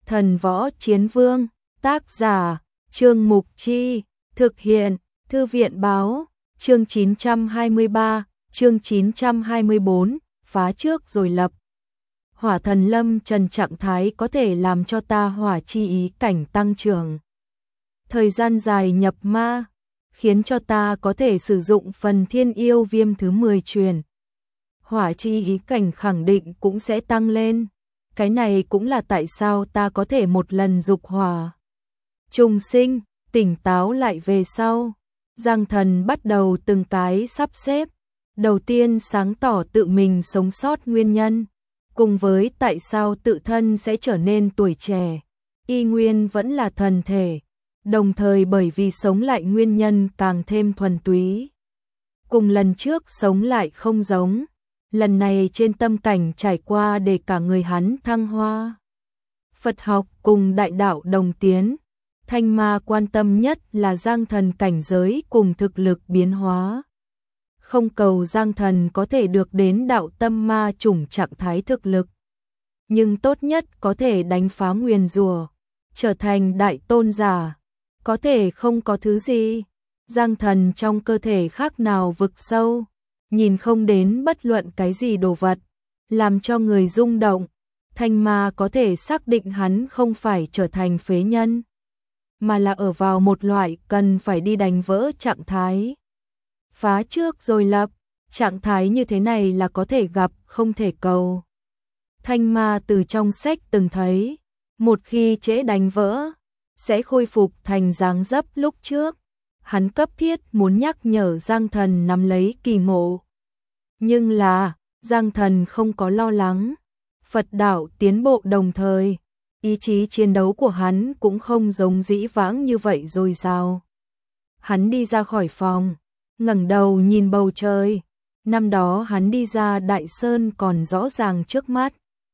Thần Võ Chiến Vương, tác giả, Trương Mục Chi, thực hiện, Thư viện báo, chương 923, chương 924, phá trước rồi lập. Hỏa thần lâm trần trạng thái có thể làm cho ta hỏa chi ý cảnh tăng trưởng. Thời gian dài nhập ma, khiến cho ta có thể sử dụng phần thiên yêu viêm thứ 10 truyền. Hỏa chi ý cảnh khẳng định cũng sẽ tăng lên. Cái này cũng là tại sao ta có thể một lần dục hỏa. Trùng sinh, tỉnh táo lại về sau. Giang Thần bắt đầu từng cái sắp xếp. Đầu tiên sáng tỏ tự mình sống sót nguyên nhân. Cùng với tại sao tự thân sẽ trở nên tuổi trẻ. Y nguyên vẫn là thần thể. Đồng thời bởi vì sống lại nguyên nhân càng thêm thuần túy. Cùng lần trước sống lại không giống. Lần này trên tâm cảnh trải qua để cả người hắn thăng hoa. Phật học cùng đại đạo đồng tiến. Thanh ma quan tâm nhất là Giang Thần cảnh giới cùng thực lực biến hóa. Không cầu Giang Thần có thể được đến đạo tâm ma chủng trạng thái thực lực. Nhưng tốt nhất có thể đánh phá nguyền rủa, trở thành đại tôn giả. Có thể không có thứ gì. Giang Thần trong cơ thể khác nào vực sâu. Nhìn không đến bất luận cái gì đồ vật, làm cho người rung động. Thanh ma có thể xác định hắn không phải trở thành phế nhân, mà là ở vào một loại cần phải đi đánh vỡ trạng thái. Phá trước rồi lập, trạng thái như thế này là có thể gặp, không thể cầu. Thanh ma từ trong sách từng thấy, một khi trễ đánh vỡ, sẽ khôi phục thành dáng dấp lúc trước. Hắn cấp thiết muốn nhắc nhở Giang Thần nắm lấy kỳ ngộ. Nhưng là, Giang Thần không có lo lắng. Phật đạo tiến bộ đồng thời, ý chí chiến đấu của hắn cũng không giống dĩ vãng như vậy rồi sao. Hắn đi ra khỏi phòng, ngẩng đầu nhìn bầu trời. Năm đó hắn đi ra Đại Sơn còn rõ ràng trước mắt.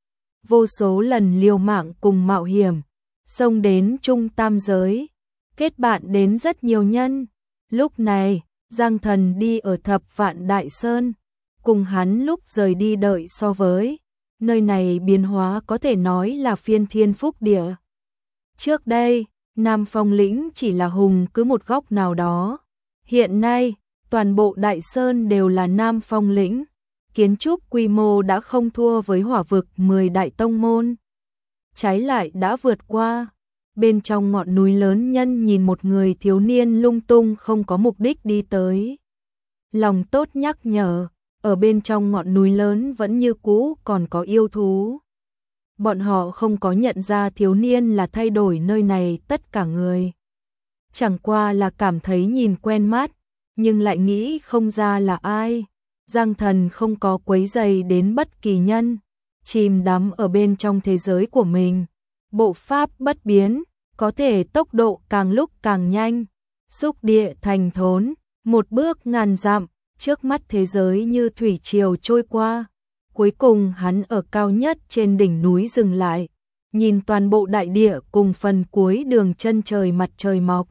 Vô số lần liều mạng cùng mạo hiểm, xông đến trung tam giới, kết bạn đến rất nhiều nhân. Lúc này, Giang Thần đi ở Thập Vạn Đại Sơn, cùng hắn lúc rời đi đợi so với, nơi này biến hóa có thể nói là phiên thiên phúc địa. Trước đây, Nam Phong lĩnh chỉ là hùng cứ một góc nào đó. Hiện nay, toàn bộ Đại Sơn đều là Nam Phong lĩnh. Kiến trúc quy mô đã không thua với Hỏa vực 10 đại tông môn. Trái lại đã vượt qua. Bên trong ngọn núi lớn nhân nhìn một người thiếu niên lung tung không có mục đích đi tới. Lòng tốt nhắc nhở, ở bên trong ngọn núi lớn vẫn như cũ còn có yêu thú. Bọn họ không có nhận ra thiếu niên là thay đổi nơi này tất cả người. Chẳng qua là cảm thấy nhìn quen mắt, nhưng lại nghĩ không ra là ai. Giang Thần không có quấy rầy đến bất kỳ nhân, chìm đắm ở bên trong thế giới của mình. Bộ pháp bất biến, có thể tốc độ càng lúc càng nhanh, xúc địa thành thốn, một bước ngàn dặm, trước mắt thế giới như thủy triều trôi qua. Cuối cùng hắn ở cao nhất trên đỉnh núi dừng lại, nhìn toàn bộ đại địa cùng phần cuối đường chân trời mặt trời mọc.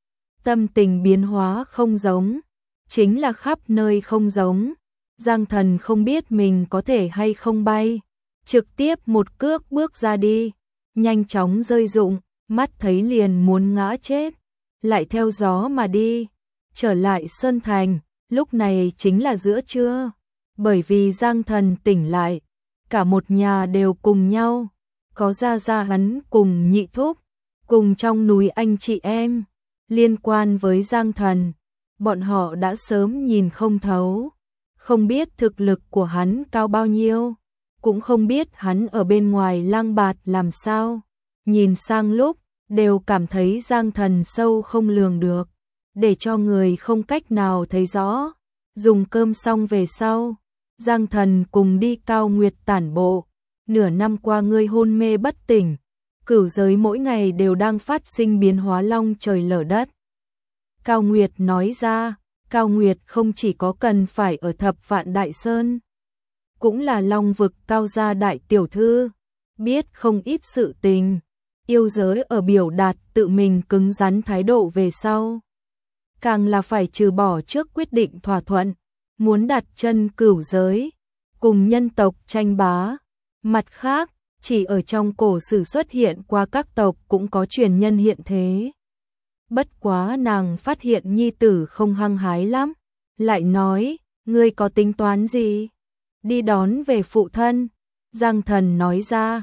Tâm tình biến hóa không giống, chính là khắp nơi không giống. Giang Thần không biết mình có thể hay không bay, trực tiếp một cước bước ra đi, nhanh chóng rơi rụng, mắt thấy liền muốn ngã chết, lại theo gió mà đi, trở lại Sơn Thành, lúc này chính là giữa trưa, bởi vì Giang Thần tỉnh lại, cả một nhà đều cùng nhau, có gia gia hắn cùng nhị thúc, cùng trong núi anh chị em, liên quan với Giang Thần, bọn họ đã sớm nhìn không thấu, không biết thực lực của hắn cao bao nhiêu, cũng không biết hắn ở bên ngoài lang bạt làm sao, nhìn sang lúc, đều cảm thấy Giang Thần sâu không lường được, để cho người không cách nào thấy rõ. Dùng cơm xong về sau, Giang Thần cùng đi Cao Nguyệt tản bộ. Nửa năm qua ngươi hôn mê bất tỉnh, cửu giới mỗi ngày đều đang phát sinh biến hóa long trời lở đất. Cao Nguyệt nói ra, Cao Nguyệt không chỉ có cần phải ở Thập Vạn Đại Sơn, cũng là long vực Cao gia đại tiểu thư, biết không ít sự tình. Yêu giới ở biểu đạt tự mình cứng rắn thái độ về sau. Càng là phải trừ bỏ trước quyết định thỏa thuận, muốn đặt chân cửu giới, cùng nhân tộc tranh bá. Mặt khác, chỉ ở trong cổ sử xuất hiện qua các tộc cũng có truyền nhân hiện thế. Bất quá nàng phát hiện nhi tử không hăng hái lắm, lại nói, ngươi có tính toán gì? Đi đón về phụ thân. Giang Thần nói ra,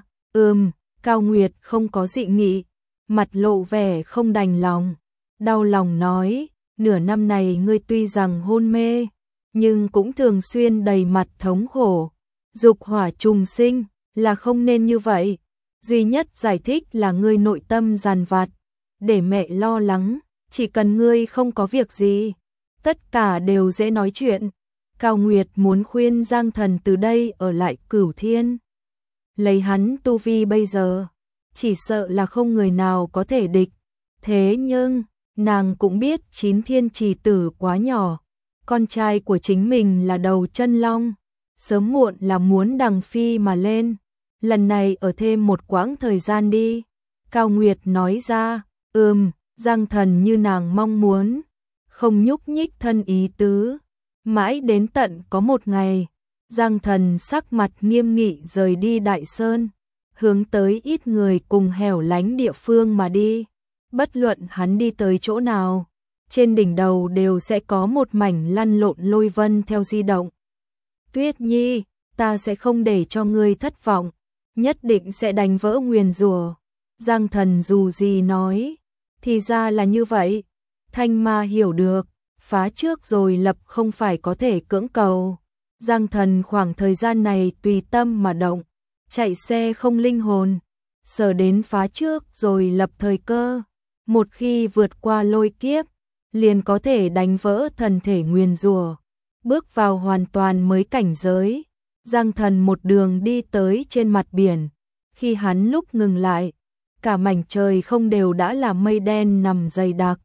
Cao Nguyệt không có dị nghị, mặt lộ vẻ không đành lòng, đau lòng nói, nửa năm này ngươi tuy rằng hôn mê, nhưng cũng thường xuyên đầy mặt thống khổ, dục hỏa trùng sinh, là không nên như vậy. Duy nhất giải thích là ngươi nội tâm dằn vặt, để mẹ lo lắng, chỉ cần ngươi không có việc gì, tất cả đều dễ nói chuyện. Cao Nguyệt muốn khuyên Giang Thần từ đây ở lại Cửu Thiên. Lấy hắn tu vi bây giờ, chỉ sợ là không người nào có thể địch. Thế nhưng, nàng cũng biết Chín Thiên Trì Tử quá nhỏ, con trai của chính mình là đầu chân long, sớm muộn là muốn đằng phi mà lên. Lần này ở thêm một quãng thời gian đi. Cao Nguyệt nói ra, Giang Thần như nàng mong muốn, không nhúc nhích thân ý tứ. Mãi đến tận có một ngày, Giang Thần sắc mặt nghiêm nghị rời đi Đại Sơn, hướng tới ít người cùng hẻo lánh địa phương mà đi. Bất luận hắn đi tới chỗ nào, trên đỉnh đầu đều sẽ có một mảnh lăn lộn lôi vân theo di động. Tuyết Nhi, ta sẽ không để cho ngươi thất vọng, nhất định sẽ đánh vỡ nguyền rủa. Giang Thần dù gì nói, thì ra là như vậy. Thanh Ma hiểu được, phá trước rồi lập không phải có thể cưỡng cầu. Giang Thần khoảng thời gian này tùy tâm mà động, chạy xe không linh hồn, sở đến phá trước rồi lập thời cơ. Một khi vượt qua lôi kiếp, liền có thể đánh vỡ thần thể nguyền rủa, bước vào hoàn toàn mới cảnh giới. Giang Thần một đường đi tới trên mặt biển, khi hắn lúc ngừng lại, cả mảnh trời không đều đã là mây đen nằm dày đặc.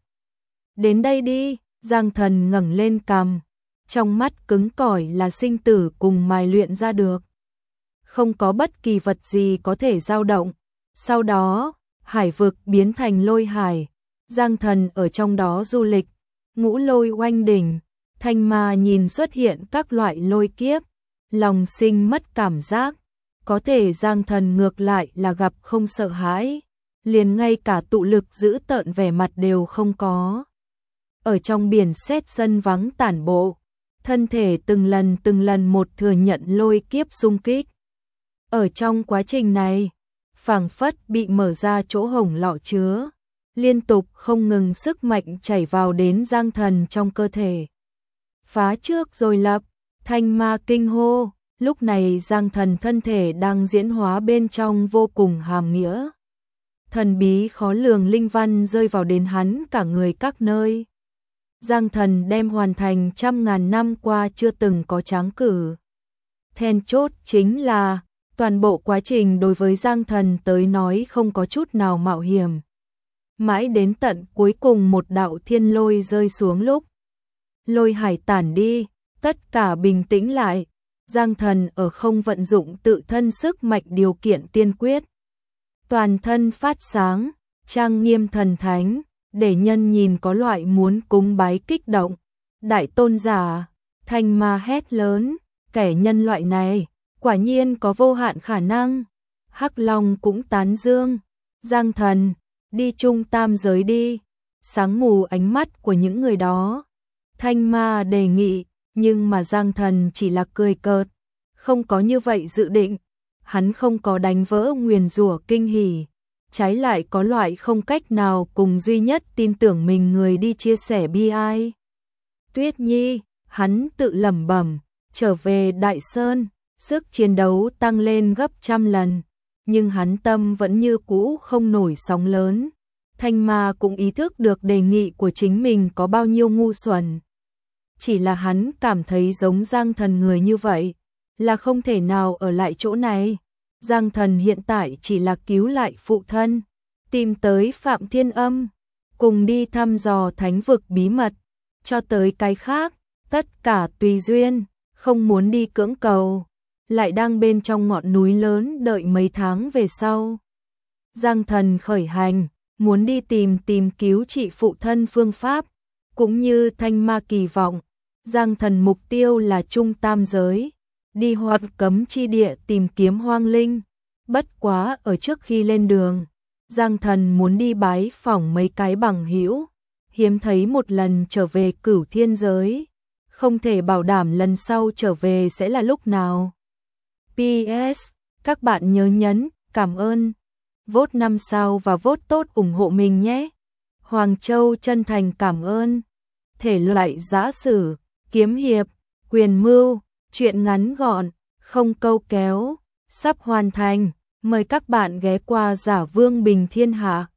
Đến đây đi. Giang Thần ngẩng lên cằm, trong mắt cứng cỏi là sinh tử cùng mài luyện ra được. Không có bất kỳ vật gì có thể dao động. Sau đó, hải vực biến thành lôi hải, Giang Thần ở trong đó du lịch, ngũ lôi oanh đỉnh, Thanh Ma nhìn xuất hiện các loại lôi kiếp, lòng sinh mất cảm giác, có thể Giang Thần ngược lại là gặp không sợ hãi, liền ngay cả tụ lực giữ tợn vẻ mặt đều không có. Ở trong biển xét sân vắng tản bộ, thân thể từng lần một thừa nhận lôi kiếp xung kích. Ở trong quá trình này, phảng phất bị mở ra chỗ hổng lọ chứa, liên tục không ngừng sức mạnh chảy vào đến Giang Thần trong cơ thể. Phá trước rồi lập, Thanh Ma kinh hô, lúc này Giang Thần thân thể đang diễn hóa bên trong vô cùng hàm nghĩa. Thần bí khó lường linh văn rơi vào đến hắn cả người các nơi. Giang Thần đem hoàn thành trăm ngàn năm qua chưa từng có tráng cử. Then chốt chính là, toàn bộ quá trình đối với Giang Thần tới nói không có chút nào mạo hiểm. Mãi đến tận cuối cùng một đạo thiên lôi rơi xuống lúc lôi hải tản đi, tất cả bình tĩnh lại. Giang Thần ở không vận dụng tự thân sức mạnh điều kiện tiên quyết. Toàn thân phát sáng, trang nghiêm thần thánh, để nhân nhìn có loại muốn cúng bái kích động. Đại tôn giả, Thanh Ma hét lớn, kẻ nhân loại này, quả nhiên có vô hạn khả năng. Hắc Long cũng tán dương, Giang Thần, đi chung tam giới đi, sáng mù ánh mắt của những người đó. Thanh Ma đề nghị, nhưng mà Giang Thần chỉ là cười cợt, không có như vậy dự định. Hắn không có đánh vỡ nguyền rủa kinh hỉ, trái lại có loại không cách nào cùng duy nhất tin tưởng mình người đi chia sẻ bi ai. Tuyết Nhi, hắn tự lẩm bẩm, trở về Đại Sơn, sức chiến đấu tăng lên gấp trăm lần, nhưng hắn tâm vẫn như cũ không nổi sóng lớn. Thanh Ma cũng ý thức được đề nghị của chính mình có bao nhiêu ngu xuẩn. Chỉ là hắn cảm thấy giống Giang Thần người như vậy, là không thể nào ở lại chỗ này. Giang Thần hiện tại chỉ là cứu lại phụ thân, tìm tới Phạm Thiên Âm, cùng đi thăm dò thánh vực bí mật, cho tới cái khác, tất cả tùy duyên, không muốn đi cưỡng cầu, lại đang bên trong ngọn núi lớn đợi mấy tháng về sau. Giang Thần khởi hành, muốn đi tìm cứu trị phụ thân phương pháp, cũng như Thanh Ma kỳ vọng, Giang Thần mục tiêu là trung tam giới, đi hoặc cấm chi địa tìm kiếm hoang linh, Bất quá ở trước khi lên đường, Giang Thần muốn đi bái phỏng mấy cái bằng hữu, hiếm thấy một lần trở về Cửu Thiên giới, không thể bảo đảm lần sau trở về sẽ là lúc nào. PS, các bạn nhớ nhấn cảm ơn, vote 5 sao và vote tốt ủng hộ mình nhé. Hoàng Châu chân thành cảm ơn. Thể loại giã sử, kiếm hiệp, quyền mưu, truyện ngắn gọn, không câu kéo, sắp hoàn thành. Mời các bạn ghé qua Giả Vương Bình Thiên Hạ.